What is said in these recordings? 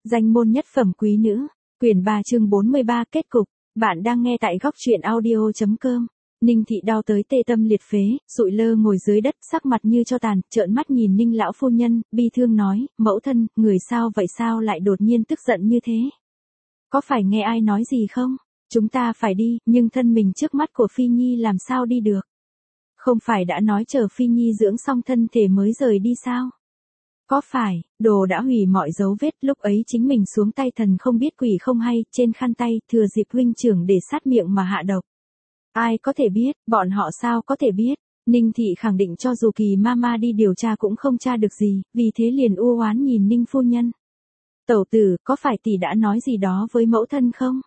Danh môn nhất phẩm quý nữ, quyển 3 chương 43 kết cục, bạn đang nghe tại góc truyện audio.com. Ninh thị đau tới tê tâm liệt phế, sụi lơ ngồi dưới đất, sắc mặt như tro tàn, trợn mắt nhìn Ninh lão phu nhân, bi thương nói, mẫu thân, người sao vậy, sao lại đột nhiên tức giận như thế? Có phải nghe ai nói gì không? Chúng ta phải đi, nhưng thân mình trước mắt của Phi Nhi làm sao đi được? Không phải đã nói chờ Phi Nhi dưỡng xong thân thể mới rời đi sao? Có phải, đồ đã hủy mọi dấu vết, lúc ấy chính mình xuống tay thần không biết quỷ không hay, trên khăn tay, thừa dịp huynh trưởng để sát miệng mà hạ độc. Ai có thể biết, bọn họ sao có thể biết? Ninh thị khẳng định cho dù Kỳ Mama đi điều tra cũng không tra được gì, vì thế liền u oán nhìn Ninh phu nhân. Tẩu tử, có phải tỷ đã nói gì đó với mẫu thân không?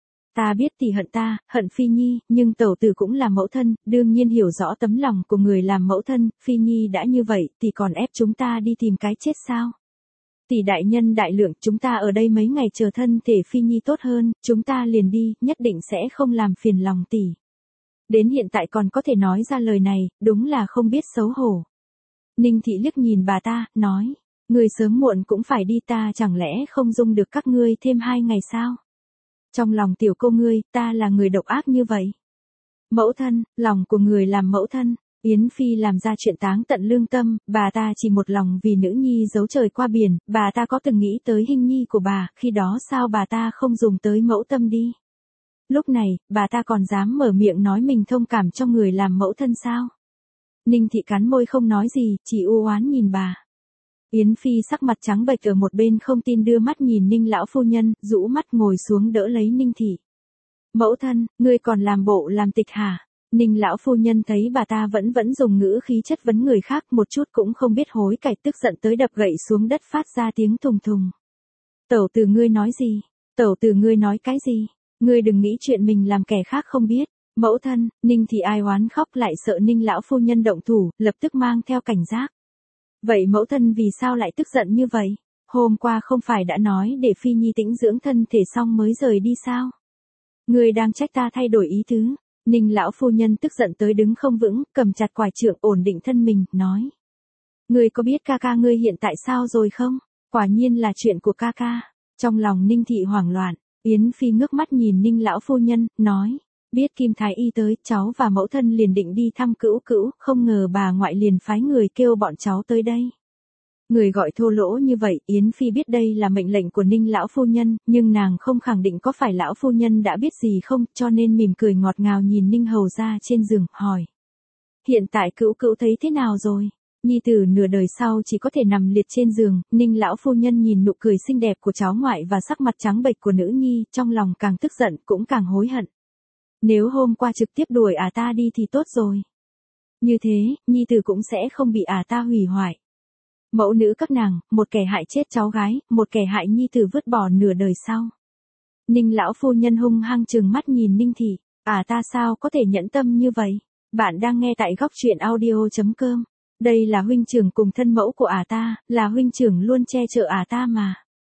Ta biết tỷ hận ta, hận Phi Nhi, nhưng tẩu tử cũng là mẫu thân, đương nhiên hiểu rõ tấm lòng của người làm mẫu thân, Phi Nhi đã như vậy, tỷ còn ép chúng ta đi tìm cái chết sao? Tỷ đại nhân đại lượng, chúng ta ở đây mấy ngày chờ thân thể Phi Nhi tốt hơn, chúng ta liền đi, nhất định sẽ không làm phiền lòng tỷ. Đến hiện tại còn có thể nói ra lời này, đúng là không biết xấu hổ. Ninh thị liếc nhìn bà ta, nói, người sớm muộn cũng phải đi, ta chẳng lẽ không dung được các ngươi thêm 2 ngày sao? Trong lòng tiểu cô ngươi, ta là người độc ác như vậy. Mẫu thân, lòng của người làm mẫu thân, Yến Phi làm ra chuyện táng tận lương tâm, bà ta chỉ một lòng vì nữ nhi giấu trời qua biển, bà ta có từng nghĩ tới hình nhi của bà, khi đó sao bà ta không dùng tới mẫu tâm đi? Lúc này, bà ta còn dám mở miệng nói mình thông cảm cho người làm mẫu thân sao? Ninh thị cắn môi không nói gì, chỉ u oán nhìn bà. Yến Phi sắc mặt trắng bệch ở một bên không tin đưa mắt nhìn Ninh lão phu nhân, rũ mắt ngồi xuống đỡ lấy Ninh thị. Mẫu thân, ngươi còn làm bộ làm tịch hả? Ninh lão phu nhân thấy bà ta vẫn dùng ngữ khí chất vấn người khác, một chút cũng không biết hối cải, tức giận tới đập gậy xuống đất phát ra tiếng thùng thùng. Tẩu tử ngươi nói gì? Tẩu tử ngươi nói cái gì? Ngươi đừng nghĩ chuyện mình làm kẻ khác không biết. Mẫu thân, Ninh thị ai oán khóc lại sợ Ninh lão phu nhân động thủ, lập tức mang theo cảnh giác. Vậy mẫu thân vì sao lại tức giận như vậy? Hôm qua không phải đã nói để Phi Nhi tĩnh dưỡng thân thể xong mới rời đi sao? Ngươi đang trách ta thay đổi ý tứ. Ninh lão phu nhân tức giận tới đứng không vững, cầm chặt quải trượng ổn định thân mình, nói. Ngươi có biết ca ca ngươi hiện tại sao rồi không? Quả nhiên là chuyện của ca ca. Trong lòng Ninh thị hoảng loạn, Yến Phi ngước mắt nhìn Ninh lão phu nhân, nói. Biết Kim Thái Y tới, cháu và mẫu thân liền định đi thăm cữu cữu, không ngờ bà ngoại liền phái người kêu bọn cháu tới đây. Người gọi thô lỗ như vậy, Yến Phi biết đây là mệnh lệnh của Ninh lão phu nhân, nhưng nàng không khẳng định có phải lão phu nhân đã biết gì không, cho nên mỉm cười ngọt ngào nhìn Ninh hầu ra trên giường, hỏi. Hiện tại cữu cữu thấy thế nào rồi? Nhi tử nửa đời sau chỉ có thể nằm liệt trên giường, Ninh lão phu nhân nhìn nụ cười xinh đẹp của cháu ngoại và sắc mặt trắng bệch của nữ nhi, trong lòng càng tức giận cũng càng hối hận. Nếu hôm qua trực tiếp đuổi ta đi thì tốt rồi. Như thế, nhi tử cũng sẽ không bị ta hủy hoại. Mẫu nữ các nàng, một kẻ hại chết cháu gái, một kẻ hại nhi tử vứt bỏ nửa đời sau. Ninh lão phu nhân hung hăng trừng mắt nhìn Ninh thị, ta sao có thể nhẫn tâm như vậy? Bạn đang nghe tại góc truyện audio.com. Đây là huynh trưởng cùng thân mẫu của ta, là huynh trưởng luôn che chở ta mà.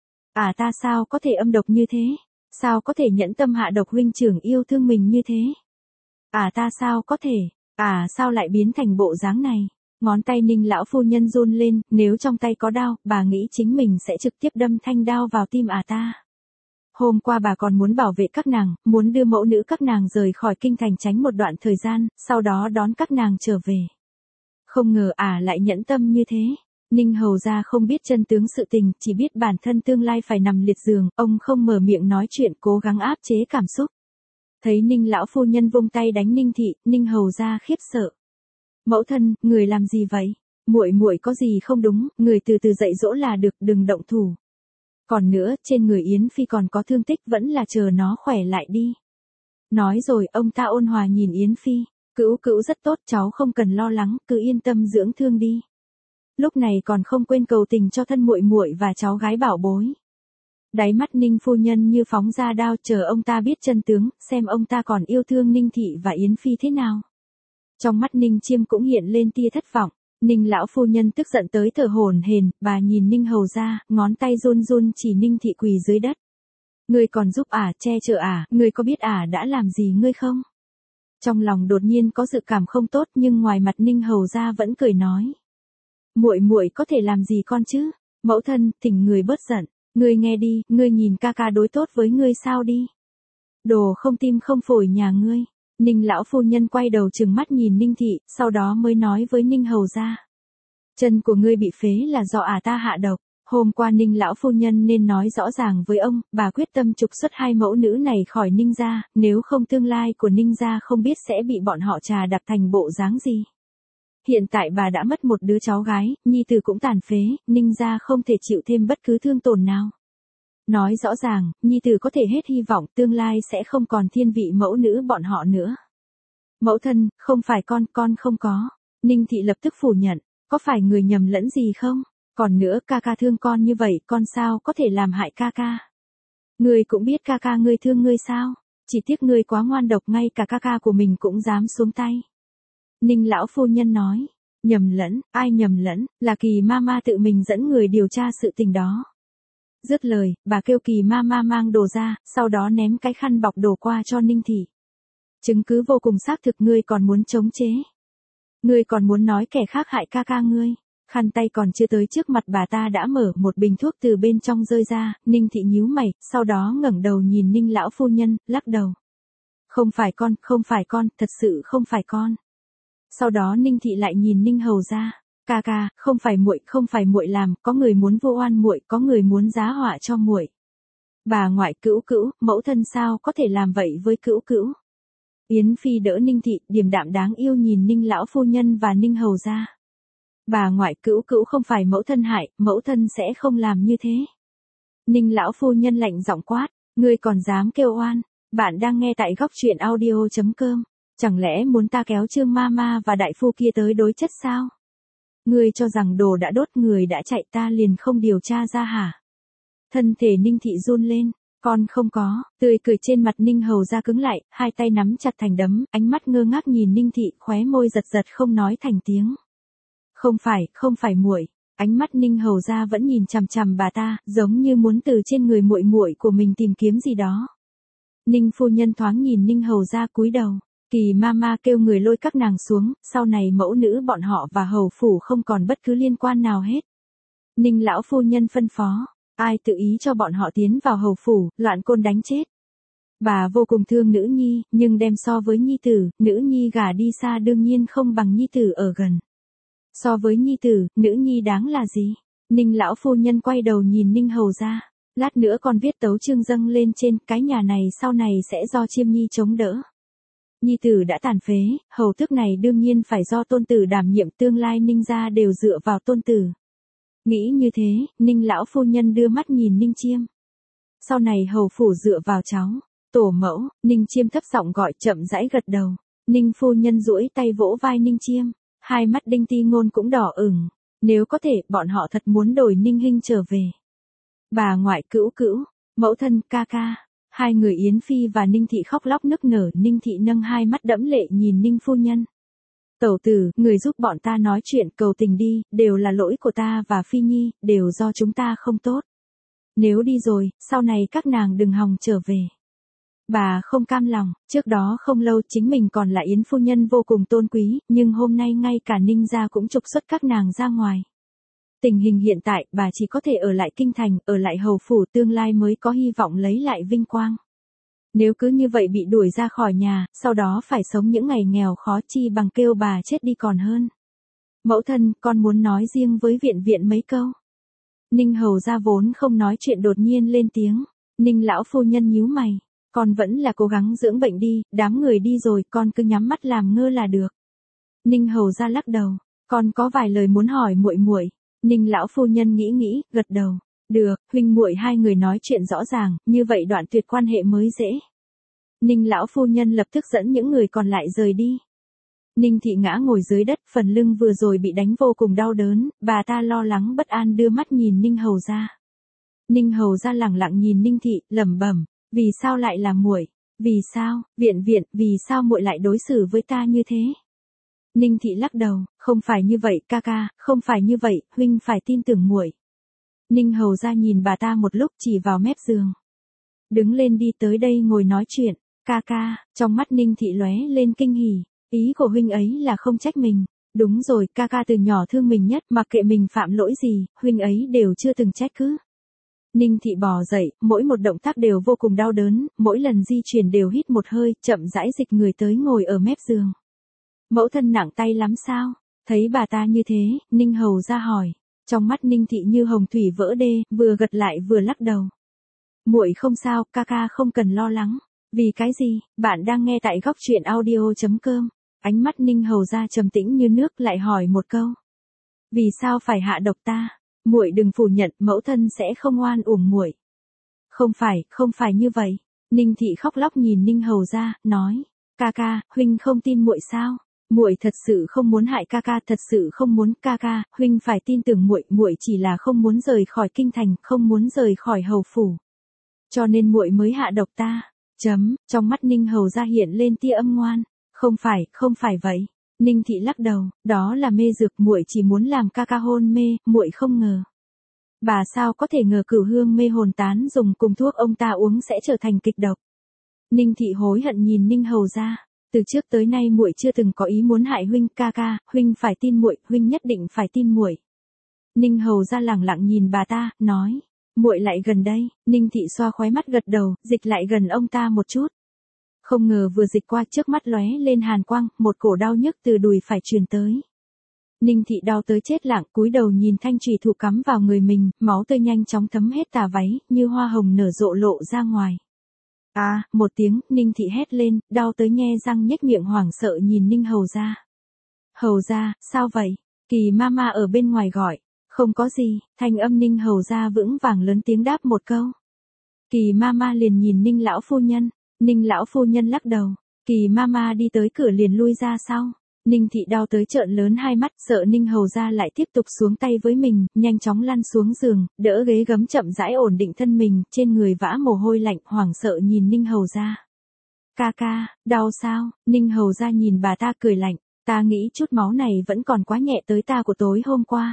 Ta sao có thể âm độc như thế? Sao có thể nhẫn tâm hạ độc huynh trưởng yêu thương mình như thế? Ta sao có thể? Sao lại biến thành bộ dáng này? Ngón tay Ninh lão phu nhân run lên, nếu trong tay có đao, bà nghĩ chính mình sẽ trực tiếp đâm thanh đao vào tim ta. Hôm qua bà còn muốn bảo vệ các nàng, muốn đưa mẫu nữ các nàng rời khỏi kinh thành tránh một đoạn thời gian, sau đó đón các nàng trở về. Không ngờ lại nhẫn tâm như thế. Ninh hầu ra không biết chân tướng sự tình, chỉ biết bản thân tương lai phải nằm liệt giường, ông không mở miệng nói chuyện, cố gắng áp chế cảm xúc. Thấy Ninh lão phu nhân vung tay đánh Ninh thị, Ninh hầu ra khiếp sợ. Mẫu thân, người làm gì vậy? Muội muội có gì không đúng, người từ từ dạy dỗ là được, đừng động thủ. Còn nữa, trên người Yến Phi còn có thương tích, vẫn là chờ nó khỏe lại đi. Nói rồi, ông ta ôn hòa nhìn Yến Phi, cữu cữu rất tốt, cháu không cần lo lắng, cứ yên tâm dưỡng thương đi. Lúc này còn không quên cầu tình cho thân muội muội và cháu gái bảo bối. Đáy mắt Ninh phu nhân như phóng ra đao, chờ ông ta biết chân tướng, xem ông ta còn yêu thương Ninh thị và Yến Phi thế nào. Trong mắt Ninh Chiêm cũng hiện lên tia thất vọng. Ninh lão phu nhân tức giận tới thở hổn hển, bà nhìn Ninh hầu ra, ngón tay run run chỉ Ninh thị quỳ dưới đất. Ngươi còn giúp che chở ngươi có biết đã làm gì ngươi không? Trong lòng đột nhiên có dự cảm không tốt, nhưng ngoài mặt Ninh hầu ra vẫn cười nói. Muội muội có thể làm gì con chứ? Mẫu thân, thỉnh người bớt giận. Ngươi nghe đi, ngươi nhìn ca ca đối tốt với ngươi sao đi. Đồ không tim không phổi nhà ngươi. Ninh lão phu nhân quay đầu trừng mắt nhìn Ninh thị, sau đó mới nói với Ninh hầu gia. Chân của ngươi bị phế là do ta hạ độc. Hôm qua Ninh lão phu nhân nên nói rõ ràng với ông, bà quyết tâm trục xuất hai mẫu nữ này khỏi Ninh gia, nếu không tương lai của Ninh gia không biết sẽ bị bọn họ trà đạp thành bộ dáng gì. Hiện tại bà đã mất một đứa cháu gái, nhi tử cũng tàn phế, Ninh gia không thể chịu thêm bất cứ thương tổn nào. Nói rõ ràng, nhi tử có thể hết hy vọng tương lai sẽ không còn thiên vị mẫu nữ bọn họ nữa. Mẫu thân, không phải con không có. Ninh thị lập tức phủ nhận, có phải người nhầm lẫn gì không? Còn nữa ca ca thương con như vậy, con sao có thể làm hại ca ca? Ngươi cũng biết ca ca ngươi thương ngươi sao? Chỉ tiếc ngươi quá ngoan độc, ngay cả ca ca của mình cũng dám xuống tay. Ninh lão phu nhân nói, nhầm lẫn, ai nhầm lẫn, là Kỳ Mama tự mình dẫn người điều tra sự tình đó. Dứt lời, bà kêu Kỳ Mama mang đồ ra, sau đó ném cái khăn bọc đồ qua cho Ninh thị. Chứng cứ vô cùng xác thực, ngươi còn muốn chống chế. Ngươi còn muốn nói kẻ khác hại ca ca ngươi. Khăn tay còn chưa tới trước mặt bà ta đã mở một bình thuốc từ bên trong rơi ra, Ninh thị nhíu mày, sau đó ngẩng đầu nhìn Ninh lão phu nhân, lắc đầu. Không phải con, thật sự không phải con. Sau đó Ninh thị lại nhìn Ninh hầu gia, ca ca, không phải muội làm, có người muốn vu oan muội, có người muốn giá họa cho muội. Bà ngoại Cữu Cữu, mẫu thân sao có thể làm vậy với Cữu Cữu? Yến Phi đỡ Ninh thị, điềm đạm đáng yêu nhìn Ninh lão phu nhân và Ninh hầu gia. Bà ngoại Cữu Cữu không phải mẫu thân hại, mẫu thân sẽ không làm như thế. Ninh lão phu nhân lạnh giọng quát, ngươi còn dám kêu oan? Bạn đang nghe tại góc truyện audio.com. Chẳng lẽ muốn ta kéo Trương Mama và đại phu kia tới đối chất sao? Ngươi cho rằng đồ đã đốt, người đã chạy, ta liền không điều tra ra hả? Thân thể Ninh thị run lên, con không có, tươi cười trên mặt Ninh hầu gia cứng lại, hai tay nắm chặt thành đấm, ánh mắt ngơ ngác nhìn Ninh thị, khóe môi giật giật không nói thành tiếng. Không phải muội. Ánh mắt Ninh hầu gia vẫn nhìn chằm chằm bà ta, giống như muốn từ trên người muội muội của mình tìm kiếm gì đó. Ninh phu nhân thoáng nhìn Ninh hầu gia cúi đầu. Kỳ Mama kêu người lôi các nàng xuống, sau này mẫu nữ bọn họ và hầu phủ không còn bất cứ liên quan nào hết. Ninh lão phu nhân phân phó, ai tự ý cho bọn họ tiến vào hầu phủ, loạn côn đánh chết. Bà vô cùng thương nữ nhi, nhưng đem so với nhi tử, nữ nhi gả đi xa đương nhiên không bằng nhi tử ở gần. So với nhi tử, nữ nhi đáng là gì? Ninh lão phu nhân quay đầu nhìn Ninh hầu gia, lát nữa con viết tấu chương dâng lên trên, cái nhà này sau này sẽ do Chiêm Nhi chống đỡ. Nhi tử đã tàn phế, hầu tước này đương nhiên phải do tôn tử đảm nhiệm, tương lai Ninh gia đều dựa vào tôn tử. Nghĩ như thế, Ninh lão phu nhân đưa mắt nhìn Ninh Chiêm. Sau này hầu phủ dựa vào cháu, tổ mẫu, Ninh Chiêm thấp giọng gọi, chậm rãi gật đầu. Ninh phu nhân duỗi tay vỗ vai Ninh Chiêm, hai mắt Đinh Ti Ngôn cũng đỏ ửng. Nếu có thể, bọn họ thật muốn đổi Ninh Hinh trở về. Bà ngoại Cữu Cữu, mẫu thân ca ca. Hai người Yến Phi và Ninh thị khóc lóc nức nở, Ninh thị nâng hai mắt đẫm lệ nhìn Ninh phu nhân. Tẩu tử, người giúp bọn ta nói chuyện, cầu tình đi, đều là lỗi của ta và Phi Nhi, đều do chúng ta không tốt. Nếu đi rồi, sau này các nàng đừng hòng trở về. Bà không cam lòng, trước đó không lâu chính mình còn là Yến phu nhân vô cùng tôn quý, nhưng hôm nay ngay cả Ninh gia cũng trục xuất các nàng ra ngoài. Tình hình hiện tại, bà chỉ có thể ở lại kinh thành, ở lại hầu phủ, tương lai mới có hy vọng lấy lại vinh quang. Nếu cứ như vậy bị đuổi ra khỏi nhà, sau đó phải sống những ngày nghèo khó, chi bằng kêu bà chết đi còn hơn. Mẫu thân, con muốn nói riêng với viện viện mấy câu. Ninh hầu gia vốn không nói chuyện đột nhiên lên tiếng. Ninh lão phu nhân nhíu mày. Con vẫn là cố gắng dưỡng bệnh đi, đám người đi rồi, con cứ nhắm mắt làm ngơ là được. Ninh hầu gia lắc đầu. Con có vài lời muốn hỏi muội muội. Ninh lão phu nhân nghĩ, gật đầu. Được, huynh muội hai người nói chuyện rõ ràng, như vậy đoạn tuyệt quan hệ mới dễ. Ninh lão phu nhân lập tức dẫn những người còn lại rời đi. Ninh thị ngã ngồi dưới đất, phần lưng vừa rồi bị đánh vô cùng đau đớn, bà ta lo lắng bất an đưa mắt nhìn Ninh hầu gia. Ninh hầu gia lẳng lặng nhìn Ninh thị, lẩm bẩm, vì sao lại là muội? Vì sao, viện, vì sao muội lại đối xử với ta như thế? Ninh thị lắc đầu, không phải như vậy ca ca, không phải như vậy, huynh phải tin tưởng muội. Ninh hầu gia nhìn bà ta một lúc, chỉ vào mép giường. Đứng lên đi, tới đây ngồi nói chuyện, ca ca. Trong mắt Ninh thị lóe lên kinh hỉ, ý của huynh ấy là không trách mình. Đúng rồi, ca ca từ nhỏ thương mình nhất, mặc kệ mình phạm lỗi gì, huynh ấy đều chưa từng trách cứ. Ninh Thị bò dậy, mỗi một động tác đều vô cùng đau đớn, mỗi lần di chuyển đều hít một hơi, chậm rãi dịch người tới ngồi ở mép giường. Mẫu thân nặng tay lắm sao? Thấy bà ta như thế, Ninh Hầu ra hỏi. Trong mắt Ninh Thị như hồng thủy vỡ đê, vừa gật lại vừa lắc đầu. Muội không sao, ca ca không cần lo lắng. Vì cái gì? Bạn đang nghe tại góc truyện audio.com. Ánh mắt Ninh Hầu ra trầm tĩnh như nước, lại hỏi một câu. Vì sao phải hạ độc ta? Muội đừng phủ nhận, mẫu thân sẽ không oan uổng muội. Không phải như vậy. Ninh Thị khóc lóc nhìn Ninh Hầu ra, nói. Ca ca, huynh không tin muội sao? Muội thật sự không muốn hại ca ca, thật sự không muốn. Ca ca, huynh phải tin tưởng muội, muội chỉ là không muốn rời khỏi kinh thành, không muốn rời khỏi hầu phủ. Cho nên muội mới hạ độc ta. Trong mắt Ninh Hầu ra hiện lên tia âm ngoan. Không phải vậy. Ninh Thị lắc đầu, đó là mê dược, muội chỉ muốn làm ca ca hôn mê, muội không ngờ. Bà sao có thể ngờ cửu hương mê hồn tán dùng cùng thuốc ông ta uống sẽ trở thành kịch độc. Ninh Thị hối hận nhìn Ninh Hầu ra, từ trước tới nay muội chưa từng có ý muốn hại huynh. Ca ca, huynh phải tin muội, huynh nhất định phải tin muội. Ninh Hầu ra lẳng lặng nhìn bà ta, nói, muội lại gần đây. Ninh Thị xoa khóe mắt gật đầu, dịch lại gần ông ta một chút. Không ngờ vừa dịch qua, trước mắt lóe lên hàn quang, một cổ đau nhức từ đùi phải truyền tới. Ninh Thị đau tới chết lặng, cúi đầu nhìn thanh chùy thủ cắm vào người mình, máu tươi nhanh chóng thấm hết tà váy, như hoa hồng nở rộ lộ ra ngoài. Một tiếng, Ninh Thị hét lên, đau tới nhe răng nhếch miệng hoảng sợ nhìn Ninh Hầu ra. Hầu ra, sao vậy? Kỳ mama ở bên ngoài gọi. Không có gì, thanh âm Ninh Hầu ra vững vàng lớn tiếng đáp một câu. Kỳ mama liền nhìn Ninh lão phu nhân. Ninh lão phu nhân lắc đầu. Kỳ mama đi tới cửa liền lui ra sau. Ninh Thị đau tới trợn lớn hai mắt, sợ Ninh Hầu ra lại tiếp tục xuống tay với mình, nhanh chóng lăn xuống giường, đỡ ghế gấm chậm rãi ổn định thân mình, trên người vã mồ hôi lạnh, hoảng sợ nhìn Ninh Hầu ra. Ca ca, đau sao? Ninh Hầu ra nhìn bà ta cười lạnh, ta nghĩ chút máu này vẫn còn quá nhẹ tới ta của tối hôm qua.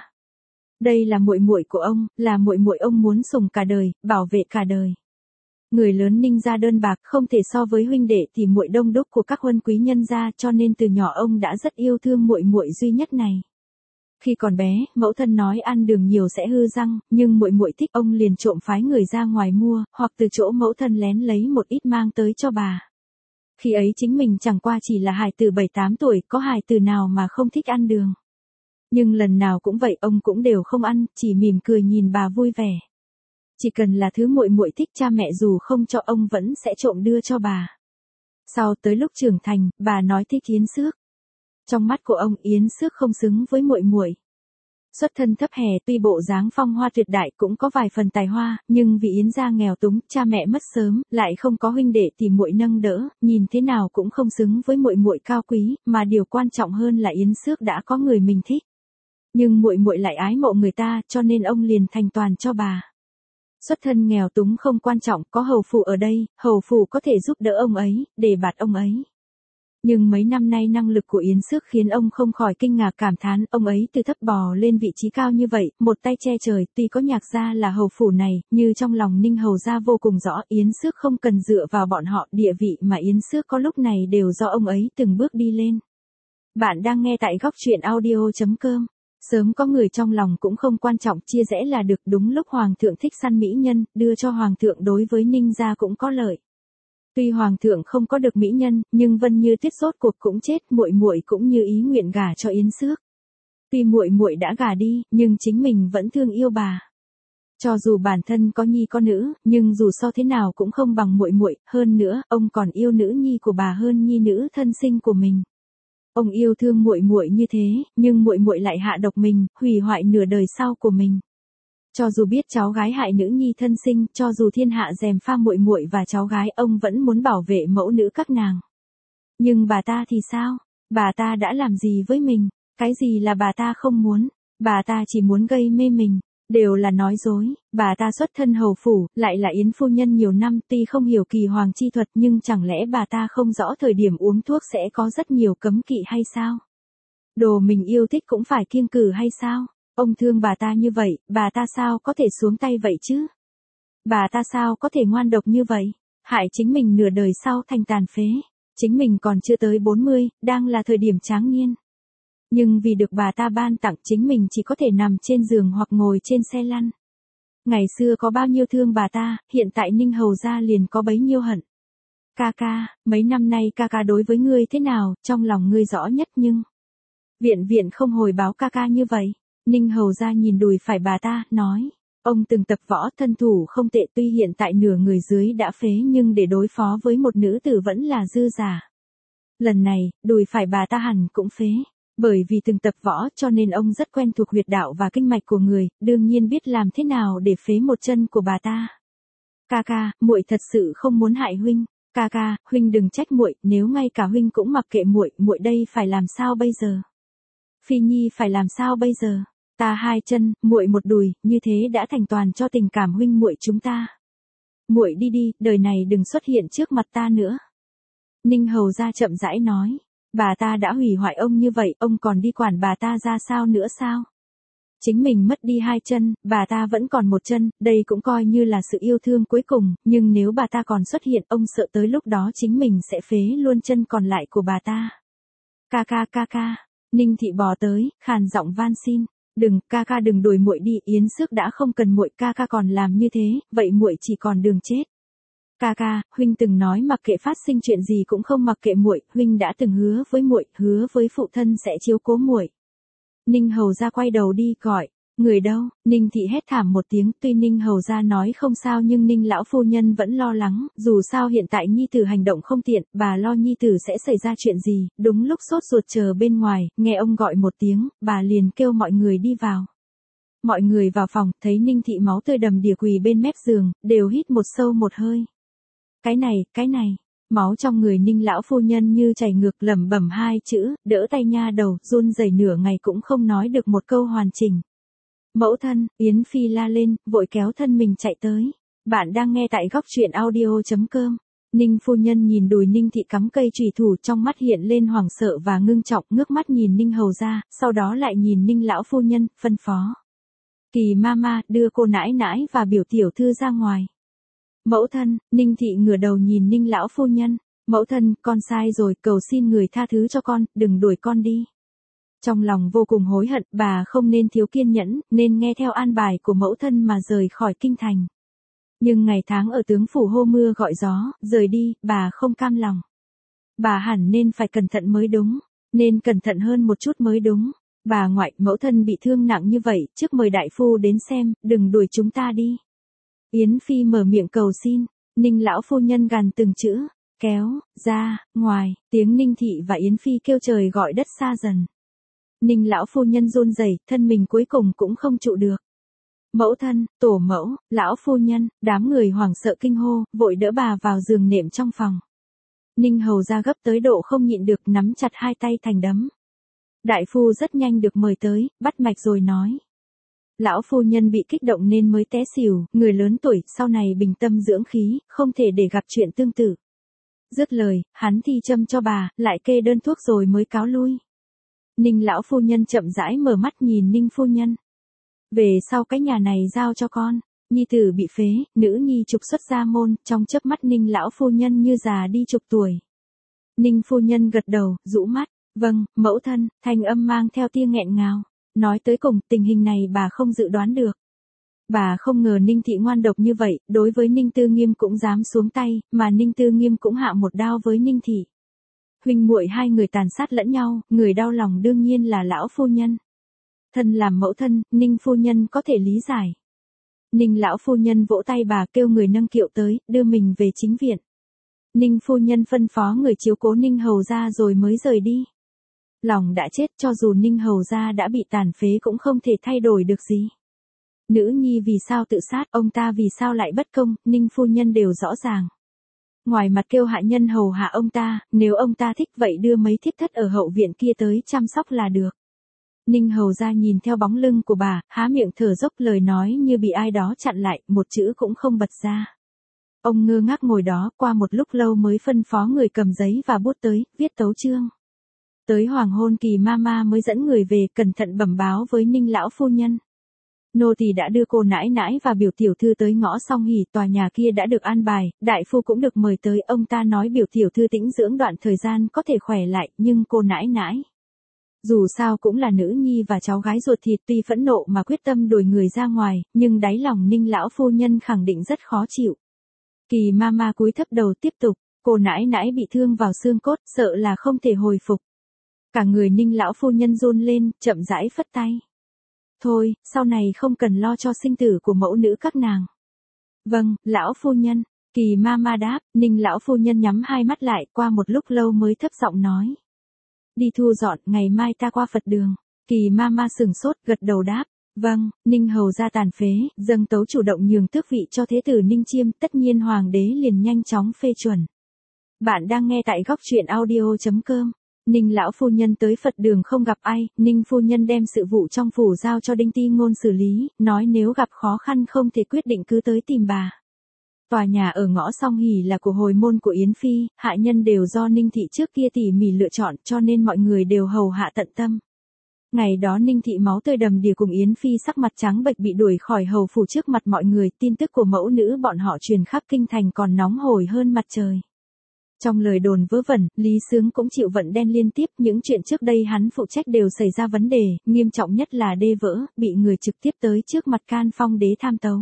Đây là muội muội của ông, là muội muội ông muốn sủng cả đời, bảo vệ cả đời. Người lớn Ninh gia đơn bạc, không thể so với huynh đệ thì muội đông đúc của các huân quý nhân gia, cho nên từ nhỏ ông đã rất yêu thương muội muội duy nhất này. Khi còn bé, mẫu thân nói ăn đường nhiều sẽ hư răng, nhưng muội muội thích, ông liền trộm phái người ra ngoài mua, hoặc từ chỗ mẫu thân lén lấy một ít mang tới cho bà. Khi ấy chính mình chẳng qua chỉ là hài tử 7-8 tuổi, có hài tử nào mà không thích ăn đường. Nhưng lần nào cũng vậy, ông cũng đều không ăn, chỉ mỉm cười nhìn bà vui vẻ. Chỉ cần là thứ muội muội thích, cha mẹ dù không cho ông vẫn sẽ trộm đưa cho bà. Sau tới lúc trưởng thành, bà nói thích Yến Xước. Trong mắt của ông, Yến Xước không xứng với muội muội. Xuất thân thấp hèn, tuy bộ dáng phong hoa tuyệt đại cũng có vài phần tài hoa, nhưng vì Yến gia nghèo túng, cha mẹ mất sớm, lại không có huynh đệ thì muội nâng đỡ, nhìn thế nào cũng không xứng với muội muội cao quý, mà điều quan trọng hơn là Yến Xước đã có người mình thích. Nhưng muội muội lại ái mộ người ta, cho nên ông liền thành toàn cho bà. Xuất thân nghèo túng không quan trọng, có hầu phủ ở đây, hầu phủ có thể giúp đỡ ông ấy, đề bạt ông ấy. Nhưng mấy năm nay năng lực của Yến Xước khiến ông không khỏi kinh ngạc cảm thán, ông ấy từ thấp bò lên vị trí cao như vậy, một tay che trời, tuy có nhạc gia là hầu phủ này, như trong lòng Ninh Hầu gia vô cùng rõ, Yến Xước không cần dựa vào bọn họ, địa vị mà Yến Xước có lúc này đều do ông ấy từng bước đi lên. Bạn đang nghe tại góc truyện audio.com. Sớm có người trong lòng cũng không quan trọng, chia rẽ là được. Đúng lúc hoàng thượng thích săn mỹ nhân, đưa cho hoàng thượng đối với Ninh gia cũng có lợi. Tuy hoàng thượng không có được mỹ nhân, nhưng Vân Như Tuyết rốt cuộc cũng chết, muội muội cũng như ý nguyện gả cho Yến Xước. Tuy muội muội đã gả đi, nhưng chính mình vẫn thương yêu bà. Cho dù bản thân có nhi có nữ, nhưng dù so thế nào cũng không bằng muội muội, hơn nữa, ông còn yêu nữ nhi của bà hơn nhi nữ thân sinh của mình. Ông yêu thương muội muội như thế, nhưng muội muội lại hạ độc mình, hủy hoại nửa đời sau của mình. Cho dù biết cháu gái hại nữ nhi thân sinh, cho dù thiên hạ gièm pha muội muội và cháu gái, ông vẫn muốn bảo vệ mẫu nữ các nàng. Nhưng bà ta thì sao? Bà ta đã làm gì với mình? Cái gì là bà ta không muốn? Bà ta chỉ muốn gây mê mình. Đều là nói dối. Bà ta xuất thân hầu phủ, lại là Yến phu nhân nhiều năm, tuy không hiểu kỳ hoàng chi thuật, nhưng chẳng lẽ bà ta không rõ thời điểm uống thuốc sẽ có rất nhiều cấm kỵ hay sao? Đồ mình yêu thích cũng phải kiêng cử hay sao? Ông thương bà ta như vậy, bà ta sao có thể xuống tay vậy chứ? Bà ta sao có thể ngoan độc như vậy? Hại chính mình nửa đời sau thành tàn phế. Chính mình còn chưa tới 40, đang là thời điểm tráng niên. Nhưng vì được bà ta ban tặng, chính mình chỉ có thể nằm trên giường hoặc ngồi trên xe lăn. Ngày xưa có bao nhiêu thương bà ta, hiện tại Ninh Hầu gia liền có bấy nhiêu hận. Ca ca, mấy năm nay ca ca đối với ngươi thế nào, trong lòng ngươi rõ nhất nhưng... Viện viện không hồi báo ca ca như vậy. Ninh Hầu gia nhìn đùi phải bà ta, nói. Ông từng tập võ, thân thủ không tệ, tuy hiện tại nửa người dưới đã phế nhưng để đối phó với một nữ tử vẫn là dư giả. Lần này, đùi phải bà ta hẳn cũng phế. Bởi vì từng tập võ cho nên ông rất quen thuộc huyệt đạo và kinh mạch của người, đương nhiên biết làm thế nào để phế một chân của bà ta. Ca ca, muội thật sự không muốn hại huynh. Ca ca, huynh đừng trách muội, nếu ngay cả huynh cũng mặc kệ muội, muội đây phải làm sao bây giờ? Phi Nhi phải làm sao bây giờ? Ta hai chân, muội một đùi, như thế đã thành toàn cho tình cảm huynh muội chúng ta. Muội đi đi, đời này đừng xuất hiện trước mặt ta nữa. Ninh Hầu gia chậm rãi nói, bà ta đã hủy hoại ông như vậy, ông còn đi quản bà ta ra sao nữa sao? Chính mình mất đi hai chân, bà ta vẫn còn một chân, đây cũng coi như là sự yêu thương cuối cùng, nhưng nếu bà ta còn xuất hiện, ông sợ tới lúc đó chính mình sẽ phế luôn chân còn lại của bà ta. Ca ca, Ninh Thị bò tới, khàn giọng van xin, đừng, ca ca đừng đuổi muội đi, Yến Xước đã không cần muội, ca ca còn làm như thế, vậy muội chỉ còn đường chết. Ca ca, huynh từng nói mặc kệ phát sinh chuyện gì cũng không mặc kệ muội, huynh đã từng hứa với muội, hứa với phụ thân sẽ chiếu cố muội. Ninh Hầu gia quay đầu đi gọi, người đâu? Ninh Thị hét thảm một tiếng, tuy Ninh Hầu gia nói không sao nhưng Ninh lão phu nhân vẫn lo lắng, dù sao hiện tại nhi tử hành động không tiện, bà lo nhi tử sẽ xảy ra chuyện gì, đúng lúc sốt ruột chờ bên ngoài, nghe ông gọi một tiếng, bà liền kêu mọi người đi vào. Mọi người vào phòng, thấy Ninh Thị máu tươi đầm đìa quỳ bên mép giường, đều hít một sâu một hơi. Cái này. Máu trong người Ninh lão phu nhân như chảy ngược, lẩm bẩm hai chữ, đỡ tay nha đầu, run rẩy nửa ngày cũng không nói được một câu hoàn chỉnh. Mẫu thân, Yến Phi la lên, vội kéo thân mình chạy tới. Bạn đang nghe tại góc truyện audio.com. Ninh phu nhân nhìn đùi Ninh Thị cắm cây chùy thủ, trong mắt hiện lên hoảng sợ và ngưng trọng, ngước mắt nhìn Ninh Hầu gia, sau đó lại nhìn Ninh lão phu nhân, phân phó. Kỳ mama, đưa cô nãi nãi và biểu tiểu thư ra ngoài. Mẫu thân, Ninh Thị ngửa đầu nhìn Ninh lão phu nhân. Mẫu thân, con sai rồi, cầu xin người tha thứ cho con, đừng đuổi con đi. Trong lòng vô cùng hối hận, bà không nên thiếu kiên nhẫn, nên nghe theo an bài của mẫu thân mà rời khỏi kinh thành. Nhưng ngày tháng ở tướng phủ hô mưa gọi gió, rời đi, bà không cam lòng. Bà hẳn nên phải cẩn thận mới đúng, nên cẩn thận hơn một chút mới đúng. Bà ngoại, mẫu thân bị thương nặng như vậy, trước mời đại phu đến xem, đừng đuổi chúng ta đi. Yến Phi mở miệng cầu xin, Ninh lão phu nhân gằn từng chữ, kéo, ra, ngoài, tiếng Ninh Thị và Yến Phi kêu trời gọi đất xa dần. Ninh lão phu nhân run rẩy, thân mình cuối cùng cũng không trụ được. Mẫu thân, tổ mẫu, lão phu nhân, đám người hoảng sợ kinh hô, vội đỡ bà vào giường nệm trong phòng. Ninh Hầu gia gấp tới độ không nhịn được, nắm chặt hai tay thành đấm. Đại phu rất nhanh được mời tới, bắt mạch rồi nói. Lão phu nhân bị kích động nên mới té xỉu, người lớn tuổi, sau này bình tâm dưỡng khí, không thể để gặp chuyện tương tự. Dứt lời, hắn thi châm cho bà, lại kê đơn thuốc rồi mới cáo lui. Ninh lão phu nhân chậm rãi mở mắt nhìn Ninh phu nhân. Về sau cái nhà này giao cho con, nhi tử bị phế, nữ nhi trục xuất gia môn, trong chớp mắt Ninh lão phu nhân như già đi chục tuổi. Ninh phu nhân gật đầu, rũ mắt, vâng, mẫu thân, thanh âm mang theo tia nghẹn ngào. Nói tới cùng, tình hình này bà không dự đoán được. Bà không ngờ Ninh Thị ngoan độc như vậy, đối với Ninh Tư Nghiêm cũng dám xuống tay, mà Ninh Tư Nghiêm cũng hạ một đao với Ninh Thị. Huynh muội hai người tàn sát lẫn nhau, người đau lòng đương nhiên là lão phu nhân. Thân làm mẫu thân, Ninh phu nhân có thể lý giải. Ninh lão phu nhân vỗ tay bà, kêu người nâng kiệu tới, đưa mình về chính viện. Ninh phu nhân phân phó người chiếu cố Ninh Hầu gia rồi mới rời đi. Lòng đã chết, cho dù Ninh Hầu gia đã bị tàn phế cũng không thể thay đổi được gì. Nữ nhi vì sao tự sát, ông ta vì sao lại bất công, Ninh phu nhân đều rõ ràng. Ngoài mặt kêu hạ nhân hầu hạ ông ta, nếu ông ta thích vậy đưa mấy thiếp thất ở hậu viện kia tới chăm sóc là được. Ninh Hầu gia nhìn theo bóng lưng của bà, há miệng thở dốc, lời nói như bị ai đó chặn lại, một chữ cũng không bật ra. Ông ngơ ngác ngồi đó, qua một lúc lâu mới phân phó người cầm giấy và bút tới, viết tấu chương. Tới hoàng hôn Kỳ mama mới dẫn người về, cẩn thận bẩm báo với Ninh lão phu nhân. Nô tỳ đã đưa cô nãi nãi và biểu tiểu thư tới ngõ Song Hỷ, tòa nhà kia đã được an bài, đại phu cũng được mời tới, ông ta nói biểu tiểu thư tĩnh dưỡng đoạn thời gian có thể khỏe lại, nhưng cô nãi nãi. Dù sao cũng là nữ nhi và cháu gái ruột thịt, tuy phẫn nộ mà quyết tâm đuổi người ra ngoài, nhưng đáy lòng Ninh lão phu nhân khẳng định rất khó chịu. Kỳ mama cúi thấp đầu tiếp tục, cô nãi nãi bị thương vào xương cốt, sợ là không thể hồi phục. Cả người Ninh lão phu nhân run lên, chậm rãi phất tay. Thôi, sau này không cần lo cho sinh tử của mẫu nữ các nàng. Vâng, lão phu nhân. Kỳ mama đáp, Ninh lão phu nhân nhắm hai mắt lại, qua một lúc lâu mới thấp giọng nói. Đi thu dọn, ngày mai ta qua Phật đường. Kỳ mama sừng sốt, gật đầu đáp. Vâng, Ninh hầu ra tàn phế, dâng tấu chủ động nhường tước vị cho thế tử Ninh Chiêm, tất nhiên hoàng đế liền nhanh chóng phê chuẩn. Bạn đang nghe tại góc truyện audio.com. Ninh lão phu nhân tới Phật đường không gặp ai, Ninh phu nhân đem sự vụ trong phủ giao cho Đinh Ti Ngôn xử lý, nói nếu gặp khó khăn không thể quyết định cứ tới tìm bà. Tòa nhà ở ngõ Song Hỷ là của hồi môn của Yến Phi, hạ nhân đều do Ninh thị trước kia tỉ mỉ lựa chọn cho nên mọi người đều hầu hạ tận tâm. Ngày đó Ninh thị máu tươi đầm đìa cùng Yến Phi sắc mặt trắng bệch bị đuổi khỏi hầu phủ trước mặt mọi người, tin tức của mẫu nữ bọn họ truyền khắp kinh thành còn nóng hổi hơn mặt trời. Trong lời đồn vớ vẩn, Lý Sướng cũng chịu vận đen liên tiếp, những chuyện trước đây hắn phụ trách đều xảy ra vấn đề, nghiêm trọng nhất là đê vỡ, bị người trực tiếp tới trước mặt Can Phong đế tham tấu.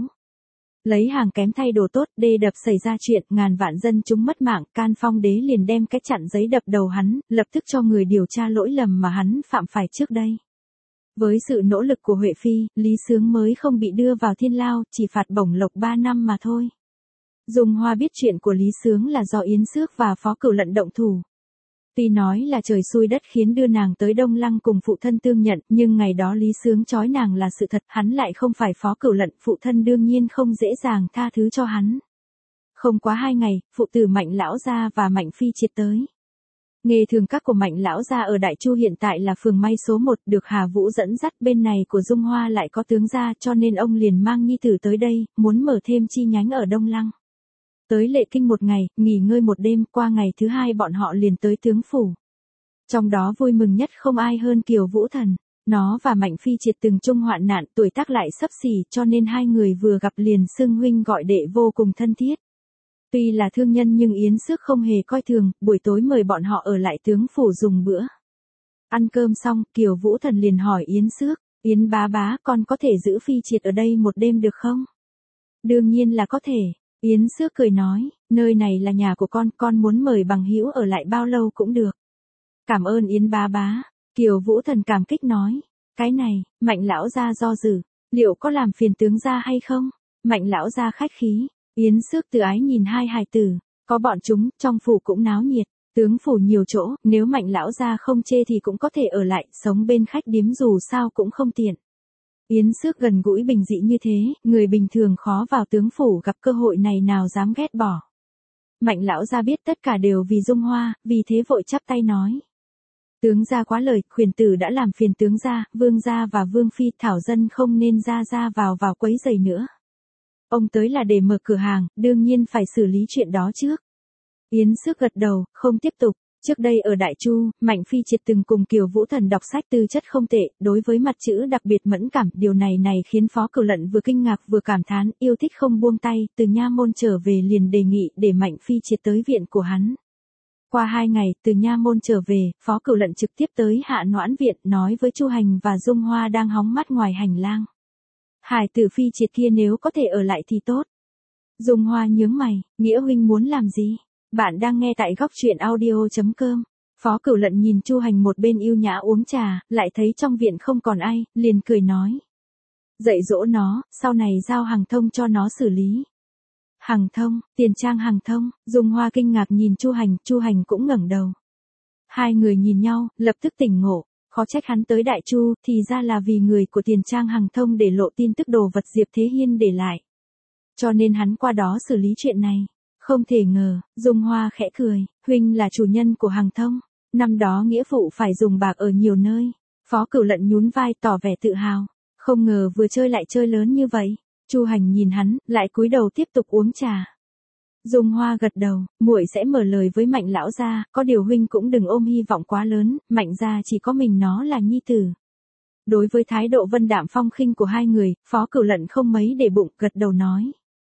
Lấy hàng kém thay đồ tốt, đê đập xảy ra chuyện, ngàn vạn dân chúng mất mạng, Can Phong đế liền đem cái chặn giấy đập đầu hắn, lập tức cho người điều tra lỗi lầm mà hắn phạm phải trước đây. Với sự nỗ lực của Huệ Phi, Lý Sướng mới không bị đưa vào thiên lao, chỉ phạt bổng lộc 3 năm mà thôi. Dung Hoa biết chuyện của Lý Sướng là do Yến Xước và Phó Cửu Lận động thủ. Tuy nói là trời xui đất khiến đưa nàng tới Đông Lăng cùng phụ thân tương nhận, nhưng ngày đó Lý Sướng trói nàng là sự thật, hắn lại không phải Phó Cửu Lận, phụ thân đương nhiên không dễ dàng tha thứ cho hắn. Không quá 2 ngày, phụ tử Mạnh lão gia và Mạnh phi triệt tới. Nghề thường các của Mạnh lão gia ở Đại Chu hiện tại là phường may số 1, được Hà Vũ dẫn dắt, bên này của Dung Hoa lại có tướng gia, cho nên ông liền mang nhi tử tới đây, muốn mở thêm chi nhánh ở Đông Lăng. Tới Lệ Kinh 1 ngày, nghỉ ngơi 1 đêm, qua ngày thứ 2 bọn họ liền tới tướng phủ. Trong đó vui mừng nhất không ai hơn Kiều Vũ Thần. Nó và Mạnh phi triệt từng chung hoạn nạn, tuổi tác lại xấp xỉ, cho nên hai người vừa gặp liền xưng huynh gọi đệ vô cùng thân thiết. Tuy là thương nhân nhưng Yến Xước không hề coi thường, buổi tối mời bọn họ ở lại tướng phủ dùng bữa. Ăn cơm xong, Kiều Vũ Thần liền hỏi Yến Xước, Yến bá bá, con có thể giữ phi triệt ở đây 1 đêm được không? Đương nhiên là có thể. Yến Xước cười nói, nơi này là nhà của con muốn mời bằng hữu ở lại bao lâu cũng được. Cảm ơn Yến bá bá. Kiều Vũ Thần cảm kích nói, cái này, Mạnh lão gia do dự, liệu có làm phiền tướng gia hay không? Mạnh lão gia khách khí. Yến Xước từ ái nhìn hai hài tử, có bọn chúng, trong phủ cũng náo nhiệt, tướng phủ nhiều chỗ, nếu Mạnh lão gia không chê thì cũng có thể ở lại, sống bên khách điếm dù sao cũng không tiện. Yến Xước gần gũi bình dị như thế, người bình thường khó vào tướng phủ gặp cơ hội này nào dám ghét bỏ. Mạnh lão gia biết tất cả đều vì Dung Hoa, vì thế vội chắp tay nói. Tướng gia quá lời, khuyển tử đã làm phiền tướng gia, vương gia và vương phi, thảo dân không nên ra vào quấy rầy nữa. Ông tới là để mở cửa hàng, đương nhiên phải xử lý chuyện đó trước. Yến Xước gật đầu, không tiếp tục. Trước đây ở Đại Chu, Mạnh phi triệt từng cùng Kiều Vũ Thần đọc sách, tư chất không tệ, đối với mặt chữ đặc biệt mẫn cảm, điều này khiến Phó Cửu Lận vừa kinh ngạc vừa cảm thán, yêu thích không buông tay, từ nha môn trở về liền đề nghị để Mạnh phi triệt tới viện của hắn. Qua 2 ngày, từ nha môn trở về, Phó Cửu Lận trực tiếp tới Hạ Noãn viện, nói với Chu Hành và Dung Hoa đang hóng mắt ngoài hành lang. Hải tử phi triệt kia nếu có thể ở lại thì tốt. Dung Hoa nhướng mày, Nghĩa huynh muốn làm gì? Bạn đang nghe tại góc truyện audio.com. Phó Cửu Lận nhìn Chu Hành một bên yêu nhã uống trà, lại thấy trong viện không còn ai, liền cười nói. Dạy dỗ nó, sau này giao Hằng Thông cho nó xử lý. Hằng Thông, Tiền Trang Hằng Thông, Dung Hoa kinh ngạc nhìn Chu Hành cũng ngẩng đầu. Hai người nhìn nhau, lập tức tỉnh ngộ, khó trách hắn tới Đại Chu, thì ra là vì người của Tiền Trang Hằng Thông để lộ tin tức đồ vật Diệp Thế Hiên để lại. Cho nên hắn qua đó xử lý chuyện này. Không thể ngờ, Dung Hoa khẽ cười, huynh là chủ nhân của Hằng Thông, năm đó nghĩa phụ phải dùng bạc ở nhiều nơi. Phó Cửu Lận nhún vai tỏ vẻ tự hào, không ngờ vừa chơi lại chơi lớn như vậy. Chu Hành nhìn hắn, lại cúi đầu tiếp tục uống trà. Dung Hoa gật đầu, muội sẽ mở lời với Mạnh lão gia, có điều huynh cũng đừng ôm hy vọng quá lớn, Mạnh gia chỉ có mình nó là nhi tử. Đối với thái độ vân đạm phong khinh của hai người, Phó Cửu Lận không mấy để bụng, gật đầu nói.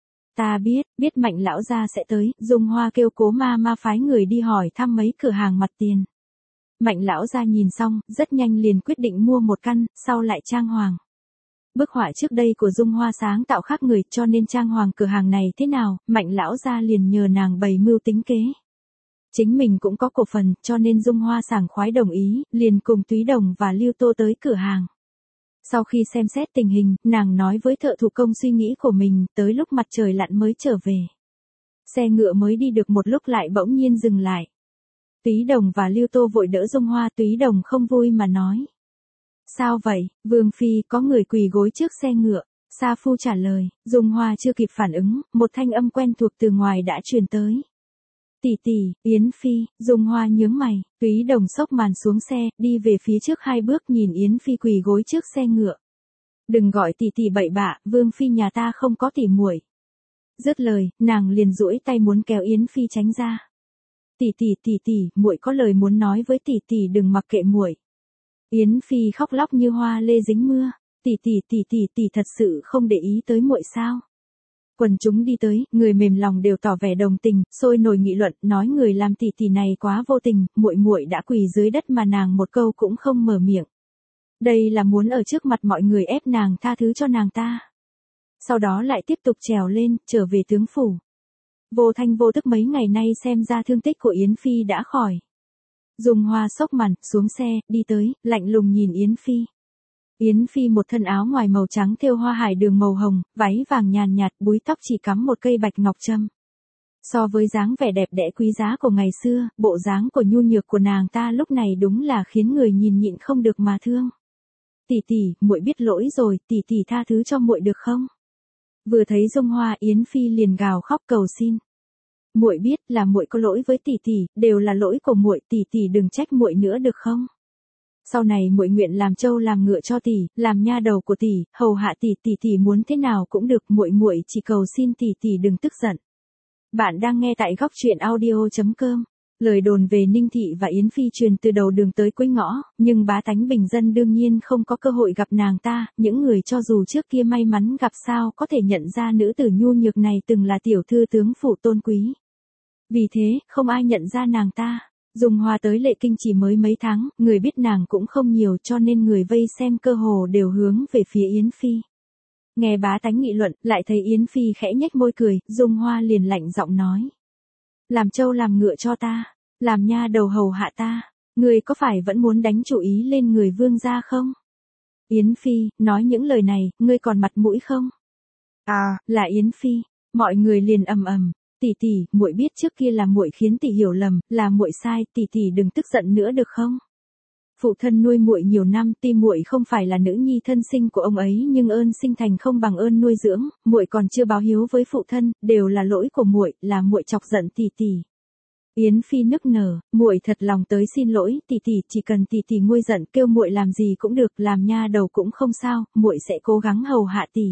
Ta biết Mạnh lão gia sẽ tới, Dung Hoa kêu Cố ma phái người đi hỏi thăm mấy cửa hàng mặt tiền. Mạnh lão gia nhìn xong, rất nhanh liền quyết định mua một căn, sau lại trang hoàng. Bức họa trước đây của Dung Hoa sáng tạo khác người, cho nên trang hoàng cửa hàng này thế nào, Mạnh lão gia liền nhờ nàng bày mưu tính kế. Chính mình cũng có cổ phần, cho nên Dung Hoa sảng khoái đồng ý, liền cùng Túy Đồng và Lưu Tô tới cửa hàng. Sau khi xem xét tình hình, nàng nói với thợ thủ công suy nghĩ của mình, tới lúc mặt trời lặn mới trở về. Xe ngựa mới đi được một lúc lại bỗng nhiên dừng lại. Túy Đồng và Lưu Tô vội đỡ Dung Hoa, Túy Đồng không vui mà nói. Sao vậy, Vương Phi, có người quỳ gối trước xe ngựa. Sa Phu trả lời, Dung Hoa chưa kịp phản ứng, một thanh âm quen thuộc từ ngoài đã truyền tới. Tỷ tỷ, Yến Phi. Dung Hoa nhướng mày, Túy Đồng xốc màn xuống xe, đi về phía trước 2 bước nhìn Yến Phi quỳ gối trước xe ngựa. Đừng gọi tỷ tỷ bậy bạ, Vương Phi nhà ta không có tỷ muội. Dứt lời, nàng liền duỗi tay muốn kéo Yến Phi tránh ra. Tỷ tỷ, muội có lời muốn nói với tỷ tỷ, đừng mặc kệ muội. Yến Phi khóc lóc như hoa lê dính mưa. Tỷ thật sự không để ý tới muội sao? Quần chúng đi tới, người mềm lòng đều tỏ vẻ đồng tình, sôi nổi nghị luận, nói người làm tỷ tỷ này quá vô tình, muội đã quỳ dưới đất mà nàng một câu cũng không mở miệng. Đây là muốn ở trước mặt mọi người ép nàng tha thứ cho nàng ta. Sau đó lại tiếp tục trèo lên, trở về tướng phủ. Vô thanh vô tức mấy ngày nay xem ra thương tích của Yến Phi đã khỏi. Dung Hoa xốc màn, xuống xe, đi tới, lạnh lùng nhìn Yến Phi. Yến Phi một thân áo ngoài màu trắng thêu hoa hải đường màu hồng, váy vàng nhàn nhạt, búi tóc chỉ cắm một cây bạch ngọc trâm. So với dáng vẻ đẹp đẽ quý giá của ngày xưa, bộ dáng của nhu nhược của nàng ta lúc này đúng là khiến người nhìn nhịn không được mà thương. Tỷ, muội biết lỗi rồi, tỷ tha thứ cho muội được không? Vừa thấy Dung Hoa, Yến Phi liền gào khóc cầu xin. Muội biết là muội có lỗi với tỷ, đều là lỗi của muội, tỷ đừng trách muội nữa được không? Sau này muội nguyện làm trâu làm ngựa cho tỷ, làm nha đầu của tỷ, hầu hạ tỷ muốn thế nào cũng được, muội chỉ cầu xin tỷ đừng tức giận. Bạn đang nghe tại góc truyện audio.com. Lời đồn về Ninh Thị và Yến Phi truyền từ đầu đường tới cuối ngõ, nhưng bá tánh bình dân đương nhiên không có cơ hội gặp nàng ta, những người cho dù trước kia may mắn gặp sao có thể nhận ra nữ tử nhu nhược này từng là tiểu thư tướng phủ tôn quý. Vì thế, không ai nhận ra nàng ta. Dung Hoa tới Lệ Kinh chỉ mới mấy tháng, người biết nàng cũng không nhiều, cho nên người vây xem cơ hồ đều hướng về phía Yến Phi. Nghe bá tánh nghị luận, lại thấy Yến Phi khẽ nhếch môi cười, Dung Hoa liền lạnh giọng nói. Làm trâu làm ngựa cho ta, làm nha đầu hầu hạ ta, người có phải vẫn muốn đánh chủ ý lên người vương gia không? Yến Phi, nói những lời này, ngươi còn mặt mũi không? À, là Yến Phi. Mọi người liền ầm ầm. Tỷ, muội biết trước kia là muội khiến tỷ hiểu lầm, là muội sai, tỷ đừng tức giận nữa được không? Phụ thân nuôi muội nhiều năm, tuy muội không phải là nữ nhi thân sinh của ông ấy, nhưng ơn sinh thành không bằng ơn nuôi dưỡng, muội còn chưa báo hiếu với phụ thân, đều là lỗi của muội, là muội chọc giận tỷ. Yến Phi nức nở, muội thật lòng tới xin lỗi, tỷ chỉ cần tỷ nguôi giận, kêu muội làm gì cũng được, làm nha đầu cũng không sao, muội sẽ cố gắng hầu hạ tỷ.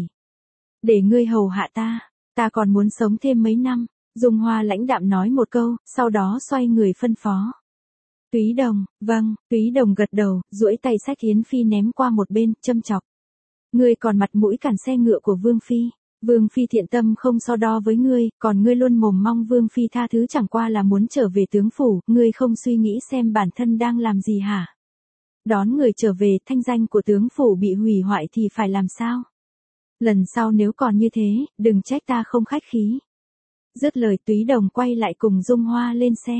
Để ngươi hầu hạ ta còn muốn sống thêm mấy năm. Dung Hoa lãnh đạm nói một câu, sau đó xoay người phân phó. Túy Đồng, vâng, Túy Đồng gật đầu, duỗi tay xách Yến Phi ném qua một bên, châm chọc. Ngươi còn mặt mũi cản xe ngựa của Vương Phi. Vương Phi thiện tâm không so đo với ngươi, còn ngươi luôn mồm mong Vương Phi tha thứ chẳng qua là muốn trở về tướng phủ, ngươi không suy nghĩ xem bản thân đang làm gì hả? Đón người trở về, thanh danh của tướng phủ bị hủy hoại thì phải làm sao? Lần sau nếu còn như thế, đừng trách ta không khách khí. Dứt lời Túy Đồng quay lại cùng Dung Hoa lên xe.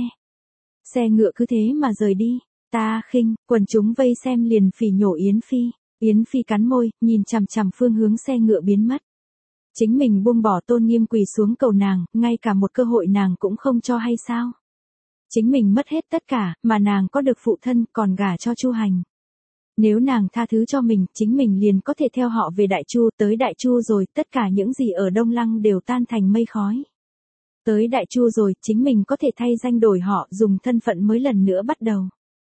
Xe ngựa cứ thế mà rời đi. Ta khinh, quần chúng vây xem liền phỉ nhổ Yến Phi. Yến Phi cắn môi, nhìn chằm chằm phương hướng xe ngựa biến mất. Chính mình buông bỏ tôn nghiêm quỳ xuống cầu nàng, ngay cả một cơ hội nàng cũng không cho hay sao? Chính mình mất hết tất cả, mà nàng có được phụ thân, còn gả cho Chu Hành. Nếu nàng tha thứ cho mình, chính mình liền có thể theo họ về Đại Chu, tới Đại Chu rồi, tất cả những gì ở Đông Lăng đều tan thành mây khói. Tới Đại Chu rồi, chính mình có thể thay danh đổi họ, dùng thân phận mới lần nữa bắt đầu.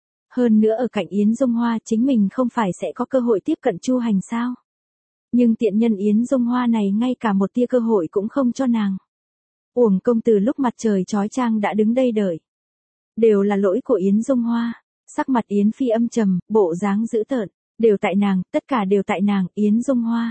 Hơn nữa ở cạnh Yến Dung Hoa, chính mình không phải sẽ có cơ hội tiếp cận Chu Hành sao? Nhưng tiện nhân Yến Dung Hoa này ngay cả một tia cơ hội cũng không cho nàng. Uổng công từ lúc mặt trời chói chang đã đứng đây đợi. Đều là lỗi của Yến Dung Hoa. Sắc mặt Yến Phi âm trầm, bộ dáng dữ tợn. Đều tại nàng, tất cả đều tại nàng, Yến Dung Hoa.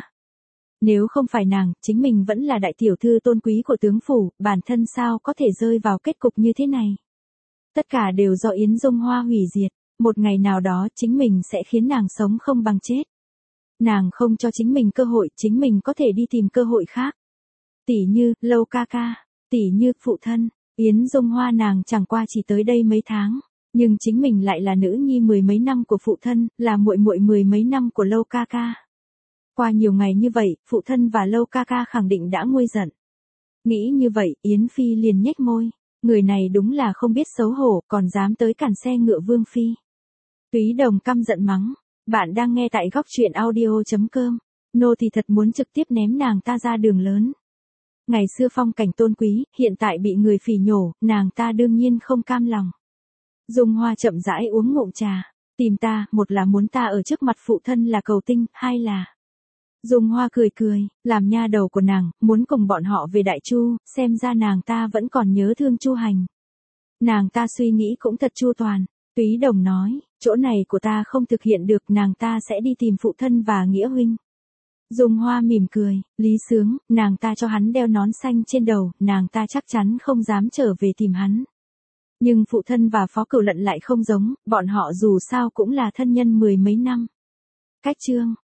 Nếu không phải nàng, chính mình vẫn là đại tiểu thư tôn quý của tướng phủ, bản thân sao có thể rơi vào kết cục như thế này. Tất cả đều do Yến Dung Hoa hủy diệt. một ngày nào đó chính mình sẽ khiến nàng sống không bằng chết. Nàng không cho chính mình cơ hội, chính mình có thể đi tìm cơ hội khác. Tỷ như, Lâu ca ca, tỷ như, phụ thân, Yến Dung Hoa nàng chẳng qua chỉ tới đây mấy tháng, nhưng chính mình lại là nữ nhi mười mấy năm của phụ thân, là muội muội mười mấy năm của Lâu ca ca. Qua nhiều ngày như vậy, phụ thân và Lâu ca ca khẳng định đã nguôi giận. Nghĩ như vậy, Yến Phi liền nhếch môi, người này đúng là không biết xấu hổ, còn dám tới cản xe ngựa Vương Phi. Túy Đồng căm giận mắng, bạn đang nghe tại góc truyện audio.com, nô thì thật muốn trực tiếp ném nàng ta ra đường lớn. Ngày xưa phong cảnh tôn quý, hiện tại bị người phỉ nhổ, nàng ta đương nhiên không cam lòng. Dung Hoa chậm rãi uống ngụm trà, tìm ta, một là muốn ta ở trước mặt phụ thân là cầu tinh, hai là... Dung Hoa cười cười, làm nha đầu của nàng, muốn cùng bọn họ về Đại Chu, xem ra nàng ta vẫn còn nhớ thương Chu Hành. Nàng ta suy nghĩ cũng thật chu toàn. Túy Đồng nói, chỗ này của ta không thực hiện được, nàng ta sẽ đi tìm phụ thân và nghĩa huynh. Dung Hoa mỉm cười, Lý Sướng, nàng ta cho hắn đeo nón xanh trên đầu, nàng ta chắc chắn không dám trở về tìm hắn. Nhưng phụ thân và Phó Cửu Lận lại không giống, bọn họ dù sao cũng là thân nhân mười mấy năm. Cách chương